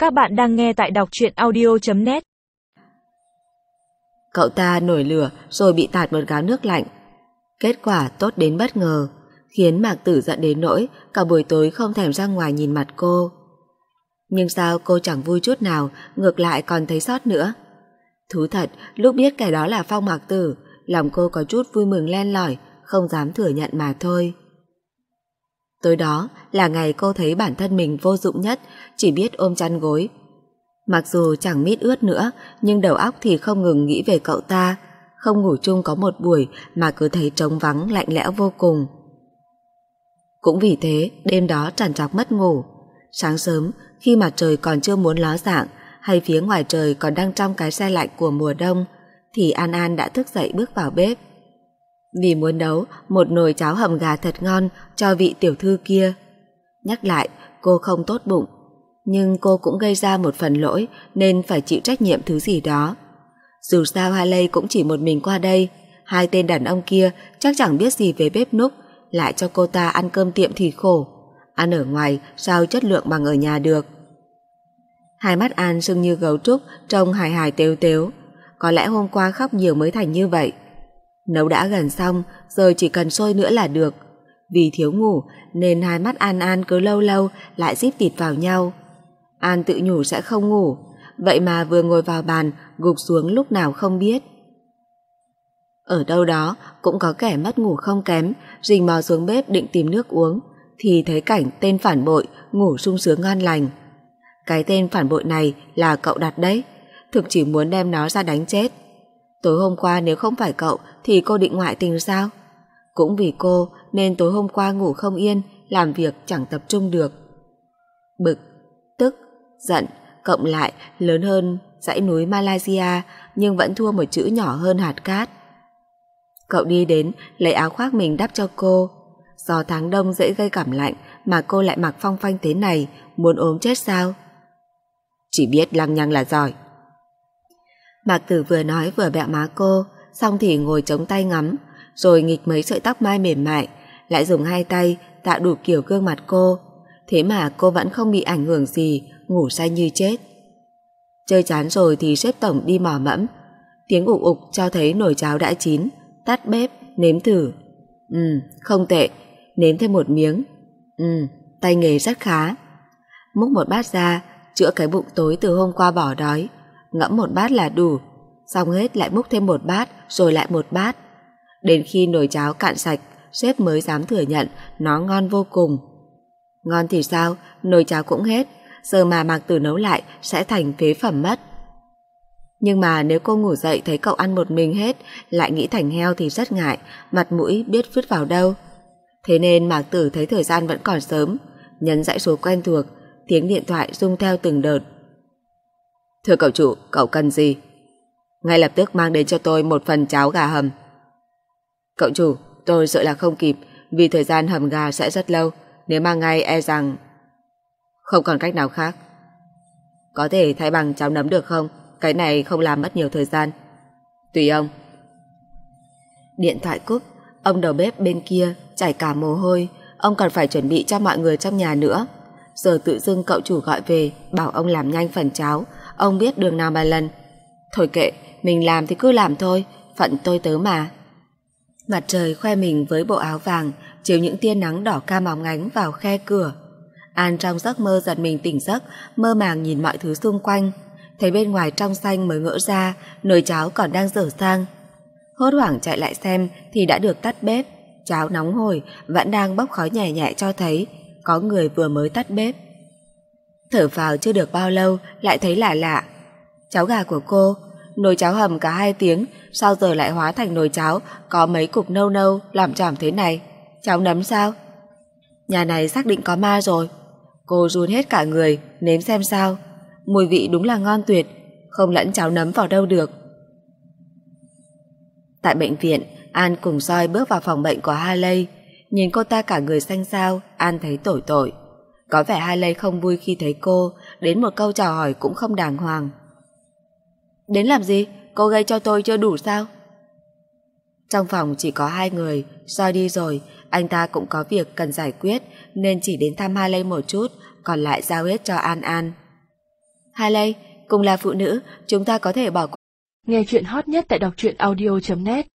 Các bạn đang nghe tại đọc truyện audio.net. Cậu ta nổi lửa rồi bị tạt một gáo nước lạnh. Kết quả tốt đến bất ngờ, khiến Mạc Tử giận đến nỗi cả buổi tối không thèm ra ngoài nhìn mặt cô. Nhưng sao cô chẳng vui chút nào, ngược lại còn thấy xót nữa. Thú thật, lúc biết kẻ đó là Phong Mạc Tử, lòng cô có chút vui mừng len lỏi, không dám thừa nhận mà thôi. Tối đó là ngày cô thấy bản thân mình vô dụng nhất, chỉ biết ôm chăn gối. Mặc dù chẳng mít ướt nữa, nhưng đầu óc thì không ngừng nghĩ về cậu ta. Không ngủ chung có một buổi mà cứ thấy trống vắng lạnh lẽo vô cùng. Cũng vì thế, đêm đó trằn trọc mất ngủ. Sáng sớm, khi mặt trời còn chưa muốn ló dạng, hay phía ngoài trời còn đang trong cái se lạnh của mùa đông, thì An An đã thức dậy bước vào bếp. Vì muốn nấu một nồi cháo hầm gà thật ngon cho vị tiểu thư kia. Nhắc lại, cô không tốt bụng, nhưng cô cũng gây ra một phần lỗi nên phải chịu trách nhiệm thứ gì đó. Dù sao Haley cũng chỉ một mình qua đây, hai tên đàn ông kia chắc chẳng biết gì về bếp núc, lại cho cô ta ăn cơm tiệm thì khổ. Ăn ở ngoài sao chất lượng bằng ở nhà được. Hai mắt An sưng như gấu trúc, trông hài hài tếu tếu. Có lẽ hôm qua khóc nhiều mới thành như vậy. Nấu đã gần xong, giờ chỉ cần sôi nữa là được. Vì thiếu ngủ nên hai mắt An cứ lâu lâu lại díp tịt vào nhau. An tự nhủ sẽ không ngủ, vậy mà vừa ngồi vào bàn gục xuống lúc nào không biết. Ở đâu đó cũng có kẻ mất ngủ không kém, rình mò xuống bếp định tìm nước uống, thì thấy cảnh tên phản bội ngủ sung sướng ngon lành. Cái tên phản bội này là cậu đặt đấy, thực chỉ muốn đem nó ra đánh chết. Tối hôm qua nếu không phải cậu thì cô định ngoại tình sao? Cũng vì cô nên tối hôm qua ngủ không yên, làm việc chẳng tập trung được. Bực, tức, giận cộng lại lớn hơn dãy núi Malaysia, nhưng vẫn thua một chữ nhỏ hơn hạt cát. Cậu đi đến lấy áo khoác mình đắp cho cô. Do tháng đông dễ gây cảm lạnh mà cô lại mặc phong phanh thế này, muốn ốm chết sao? Chỉ biết lăng nhăng là giỏi. Mạc Tử vừa nói vừa bẹo má cô, xong thì ngồi chống tay ngắm, rồi nghịch mấy sợi tóc mai mềm mại, lại dùng hai tay tạo đủ kiểu gương mặt cô. Thế mà cô vẫn không bị ảnh hưởng gì, ngủ say như chết. Chơi chán rồi thì sếp tổng đi mò mẫm. Tiếng ục ục cho thấy nồi cháo đã chín. Tắt bếp, nếm thử. Không tệ. Nếm thêm một miếng. Tay nghề rất khá. Múc một bát ra, chữa cái bụng tối từ hôm qua bỏ đói. Ngẫm một bát là đủ. Xong hết lại múc thêm một bát, rồi lại một bát. Đến khi nồi cháo cạn sạch, sếp mới dám thừa nhận nó ngon vô cùng. Ngon thì sao, nồi cháo cũng hết, giờ mà Mạc Tử nấu lại sẽ thành phế phẩm mất. Nhưng mà nếu cô ngủ dậy thấy cậu ăn một mình hết, lại nghĩ thành heo thì rất ngại, mặt mũi biết vứt vào đâu. Thế nên Mạc Tử thấy thời gian vẫn còn sớm, nhấn dãy số quen thuộc, tiếng điện thoại rung theo từng đợt. Thưa cậu chủ, cậu cần gì? Ngay lập tức mang đến cho tôi một phần cháo gà hầm. Cậu chủ, tôi sợ là không kịp, vì thời gian hầm gà sẽ rất lâu, nếu mang ngay e rằng... Không còn cách nào khác. Có thể thay bằng cháo nấm được không? Cái này không làm mất nhiều thời gian. Tùy ông. Điện thoại cúp, ông đầu bếp bên kia chảy cả mồ hôi, ông còn phải chuẩn bị cho mọi người trong nhà nữa. Giờ tự dưng cậu chủ gọi về, bảo ông làm nhanh phần cháo, ông biết đường nào mà lần. Thôi kệ, mình làm thì cứ làm thôi, phận tôi tớ mà. Mặt trời khoe mình với bộ áo vàng, chiếu những tia nắng đỏ cam óng ánh vào khe cửa. An trong giấc mơ giật mình tỉnh giấc, mơ màng nhìn mọi thứ xung quanh, thấy bên ngoài trong xanh mới ngỡ ra nồi cháo còn đang dở sang. Hốt hoảng chạy lại xem thì đã được tắt bếp, cháo nóng hổi vẫn đang bốc khói nhẹ nhẹ cho thấy có người vừa mới tắt bếp. Thở vào chưa được bao lâu lại thấy lạ lạ. Cháo gà của cô, nồi cháo hầm cả 2 tiếng, sao giờ lại hóa thành nồi cháo có mấy cục nâu nâu làm chỏm thế này? Cháo nấm sao? Nhà này xác định có ma rồi. Cô run hết cả người, nếm xem sao. Mùi vị đúng là ngon tuyệt, không lẫn cháo nấm vào đâu được. Tại bệnh viện, An cùng Soi bước vào phòng bệnh của Haley. Nhìn cô ta cả người xanh xao, An thấy tủi tội. Có vẻ Haley không vui khi thấy cô, đến một câu chào hỏi cũng không đàng hoàng. Đến làm gì? Cô gây cho tôi chưa đủ sao? Trong phòng chỉ có 2 người, Soi đi rồi, anh ta cũng có việc cần giải quyết nên chỉ đến thăm Haley một chút, còn lại giao hết cho An An. Harley, cùng là phụ nữ, chúng ta có thể bỏ qua. Nghe chuyện hot nhất tại đọc truyện audio.net